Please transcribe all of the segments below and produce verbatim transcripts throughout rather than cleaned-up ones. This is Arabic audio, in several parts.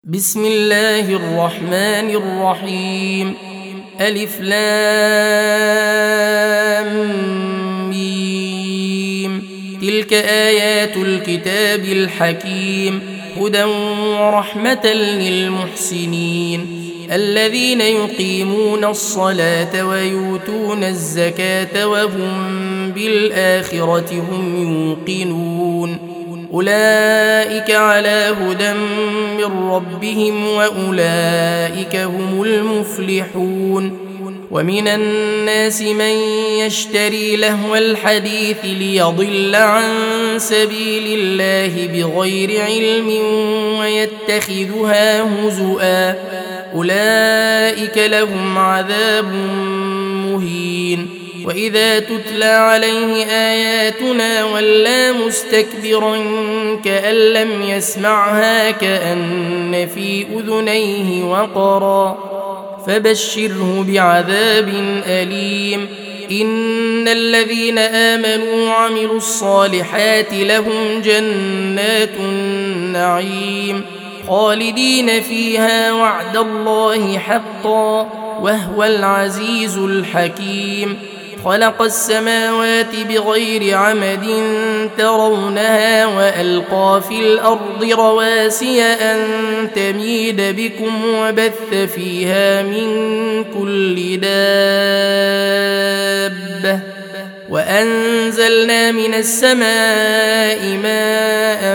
بسم الله الرحمن الرحيم. ألف لام ميم. تلك آيات الكتاب الحكيم هدى ورحمة للمحسنين الذين يقيمون الصلاة ويؤتون الزكاة وهم بالآخرة هم يوقنون أولئك على هدى من ربهم وأولئك هم المفلحون. ومن الناس من يشتري لهو الحديث ليضل عن سبيل الله بغير علم ويتخذها هزؤا أولئك لهم عذاب مهين. وإذا تتلى عليه آياتنا ولى مستكبرا كأن لم يسمعها كأن في أذنيه وقرا فبشره بعذاب أليم. إن الذين آمنوا وعملوا الصالحات لهم جنات النعيم خالدين فيها وعد الله حقا وهو العزيز الحكيم. خلق السماوات بغير عمد ترونها وألقى في الأرض رواسي أن تميد بكم وبث فيها من كل دابة وأنزلنا من السماء ماء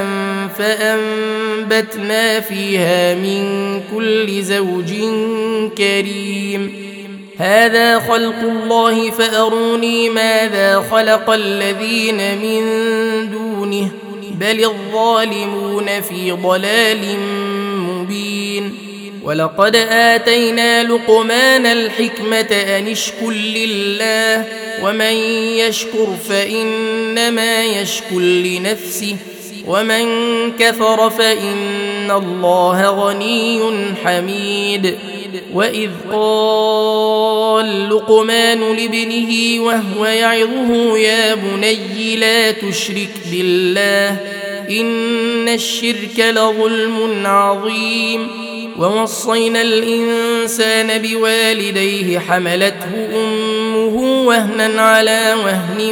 فأنبتنا فيها من كل زوج كريم. هذا خلق الله فأروني ماذا خلق الذين من دونه بل الظالمون في ضلال مبين. ولقد آتينا لقمان الحكمة أن اشكر لله ومن يشكر فإنما يشكر لنفسه ومن كفر فإن الله غني حميد. وإذ قال لقمان لابنه وهو يعظه يا بني لا تشرك بالله إن الشرك لظلم عظيم. ووصينا الإنسان بوالديه حملته أمه وهنا على وهن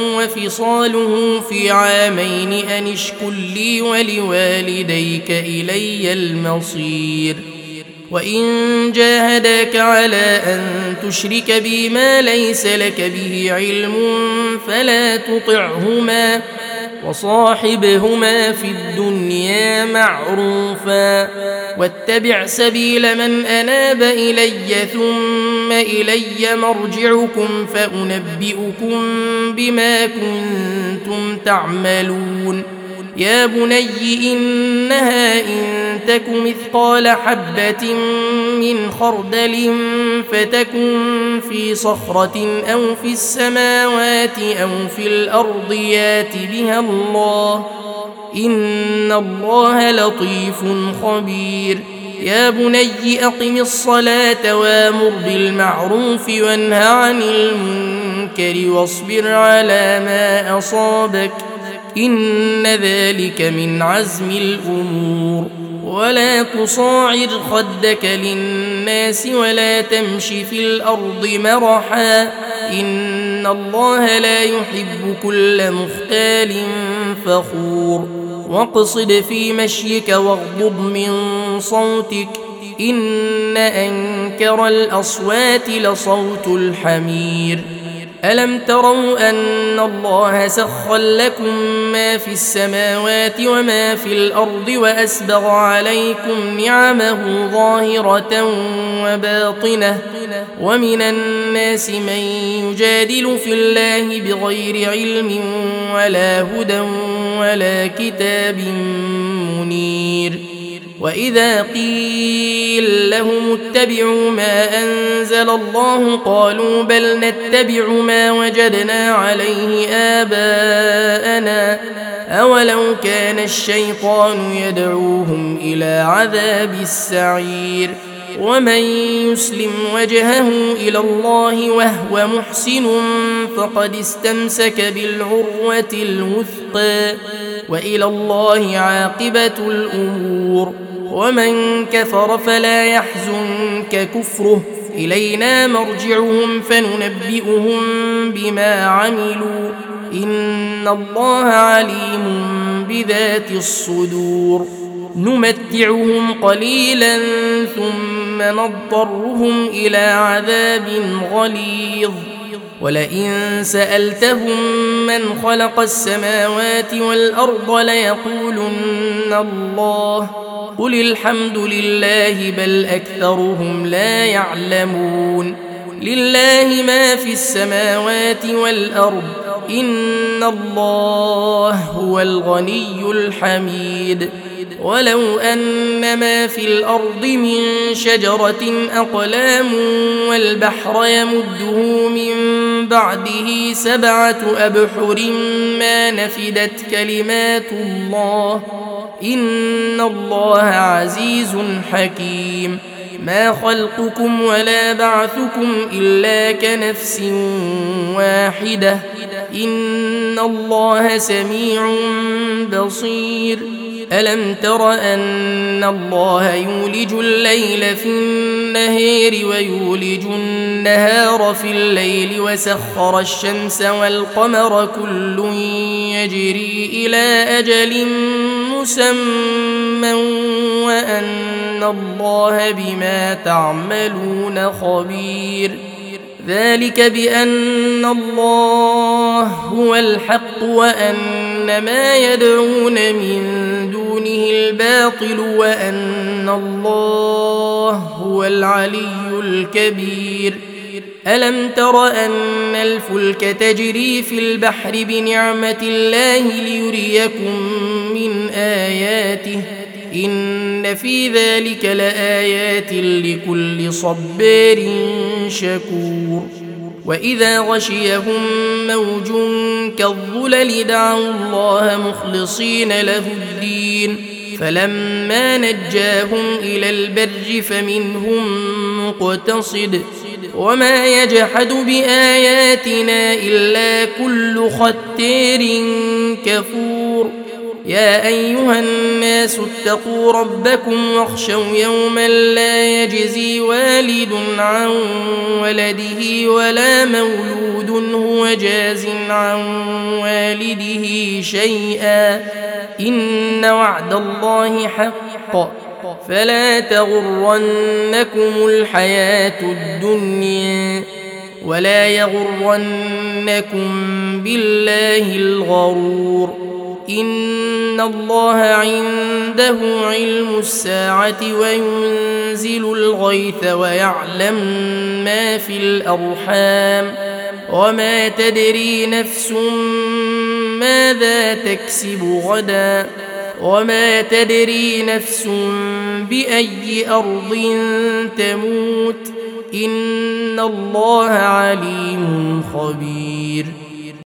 وفصاله في عامين أن اشكر لي ولوالديك إلي المصير. وإن جاهداك على أن تشرك بي ما ليس لك به علم فلا تطعهما وصاحبهما في الدنيا معروفا واتبع سبيل من أناب إلي ثم إلي مرجعكم فأنبئكم بما كنتم تعملون. يا بني إنها إن تك مثقال حبة من خردل فتكن في صخرة أو في السماوات أو في الأرض يات بها الله إن الله لطيف خبير. يا بني أقم الصلاة وامر بالمعروف وانه عن المنكر واصبر على ما أصابك إن ذلك من عزم الأمور. ولا تصاعر خدك للناس ولا تمش في الأرض مرحا إن الله لا يحب كل مختال فخور. واقصد في مشيك واغضض من صوتك إن أنكر الأصوات لصوت الحمير. ألم تروا أن الله سخر لكم ما في السماوات وما في الأرض وأسبغ عليكم نعمه ظاهرة وباطنة ومن الناس من يجادل في الله بغير علم ولا هدى ولا كتاب منير. وإذا قيل لهم اتبعوا ما أنزل الله قالوا بل نتبع ما وجدنا عليه آباءنا أولو كان الشيطان يدعوهم إلى عذاب السعير. ومن يسلم وجهه إلى الله وهو محسن فقد استمسك بالعروة الوثقى وإلى الله عاقبة الأمور. ومن كفر فلا يحزنك كفره إلينا مرجعهم فننبئهم بما عملوا إن الله عليم بذات الصدور نمتعهم قليلا ثم نضطرهم إلى عذاب غليظ ولئن سألتهم من خلق السماوات والأرض ليقولن الله قل الحمد لله بل أكثرهم لا يعلمون لله ما في السماوات والأرض إن الله هو الغني الحميد ولو أن ما في الأرض من شجرة أقلام والبحر يمده من بعده سبعة أبحر ما نفدت كلمات الله إن الله عزيز حكيم ما خلقكم ولا بعثكم إلا كنفس واحدة إن الله سميع بصير ألم تر أن الله يولج الليل في النهار ويولج النهار في الليل وسخر الشمس والقمر كل يجري إلى أجل مسمى وأن الله بما تعملون خبير ذلك بأن الله هو الحق وأن ما يدعون من دونه الباطل وأن الله هو العلي الكبير ألم تر أن الفلك تجري في البحر بنعمة الله ليريكم من آياته إن في ذلك لآيات لكل صبار شكور وإذا غشيهم موج كالظلل دعوا الله مخلصين له الدين فلما نجاهم إلى البر فمنهم مقتصد وما يجحد بآياتنا إلا كل ختار كفور يا أيها الناس اتقوا ربكم واخشوا يوما لا يجزي والد عن ولده ولا مولود هو جاز عن والده شيئا إن وعد الله حق فلا تغرنكم الحياة الدنيا ولا يغرنكم بالله الغرور إن الله عنده علم الساعة وينزل الغيث ويعلم ما في الأرحام وما تدري نفس ماذا تكسب غدا وما تدري نفس بأي أرض تموت إن الله عليم خبير